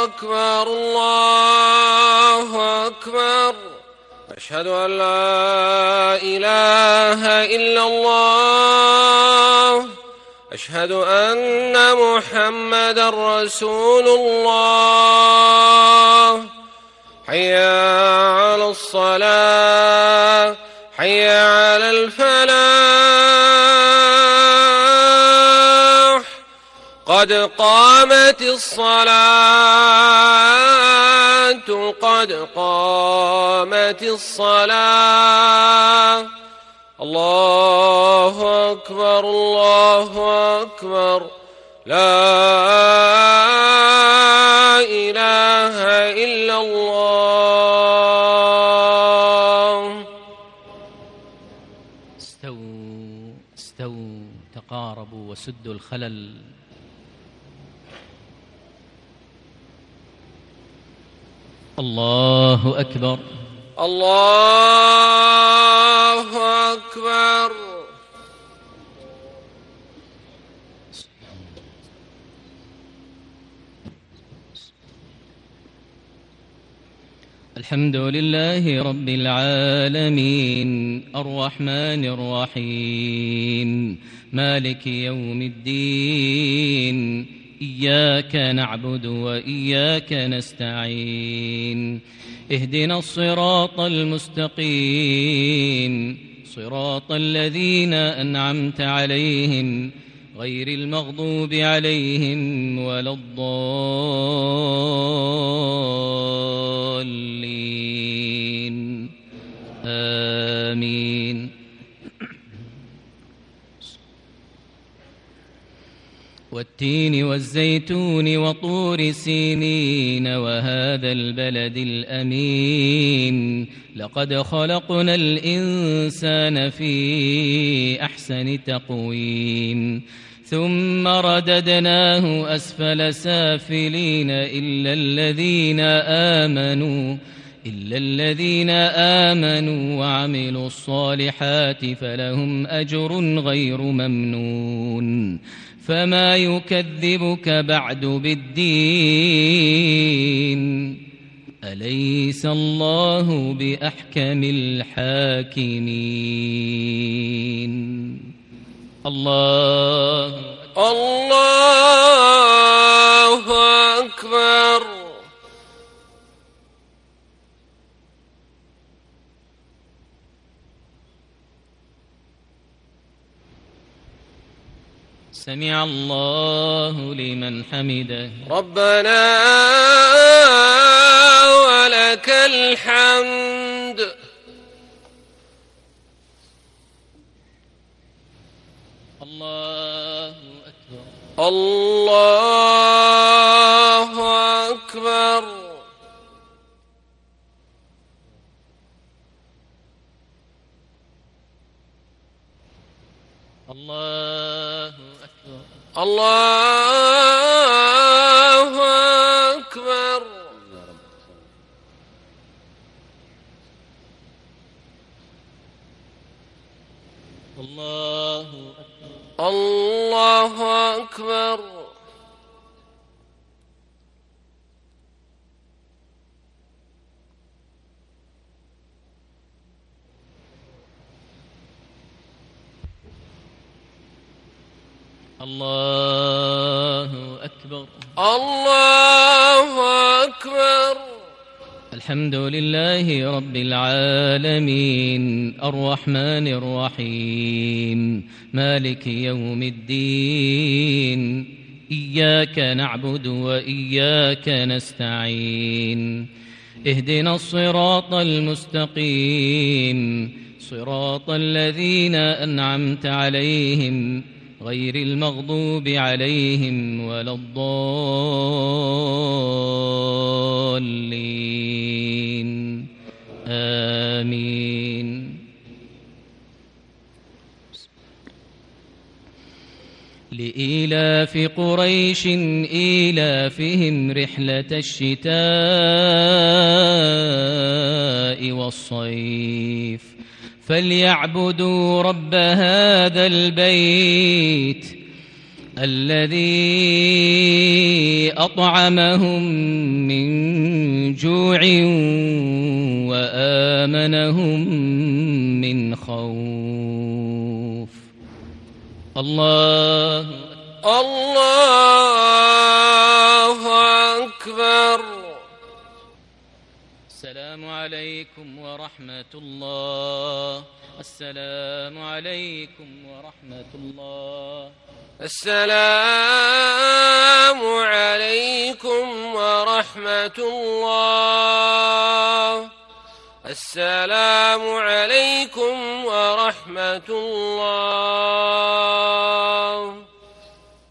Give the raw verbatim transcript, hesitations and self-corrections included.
أكبر الله أكبر. أشهد أن لا إله إلا الله. أشهد أن محمدا رسول الله. حي على الصلاة، حي على الفلاح، قد قامت الصلاة، قد قامت الصلاة. الله أكبر الله أكبر. لا إله إلا الله. استووا استووا تقاربوا وسدوا الخلل. الله أكبر الله أكبر. الحمد لله رب العالمين الرحمن الرحيم مالك يوم الدين. إياك نعبد وإياك نستعين. اهدنا الصراط المستقيم صراط الذين أنعمت عليهم غير المغضوب عليهم ولا الضالين. آمين. والتين والزيتون وطور سينين وهذا البلد الأمين. لقد خلقنا الإنسان في أحسن تقويم ثم رددناه أسفل سافلين إلا الذين آمنوا إلا الذين آمنوا وعملوا الصالحات فلهم أجر غير ممنون. فما يكذبك بعد بالدين؟ أليس الله بأحكم الحاكمين؟ الله الله أكبر. سمع الله لمن حمده. ربنا ولك الحمد. الله أكبر الله أكبر. الله الله أكبر. الله الله أكبر. الله أكبر الله أكبر. الحمد لله رب العالمين الرحمن الرحيم مالك يوم الدين. إياك نعبد وإياك نستعين. اهدنا الصراط المستقيم صراط الذين أنعمت عليهم غير المغضوب عليهم ولا الضالين. آمين. لإيلاف قريش إيلافهم رحلة الشتاء والصيف فليعبدوا رب هذا البيت الذي أطعمهم من جوع وآمنهم من خوف. الله الله أكبر. السلام عليكم ورحمة الله. السلام عليكم ورحمة الله. السلام عليكم ورحمة الله. السلام عليكم ورحمة الله.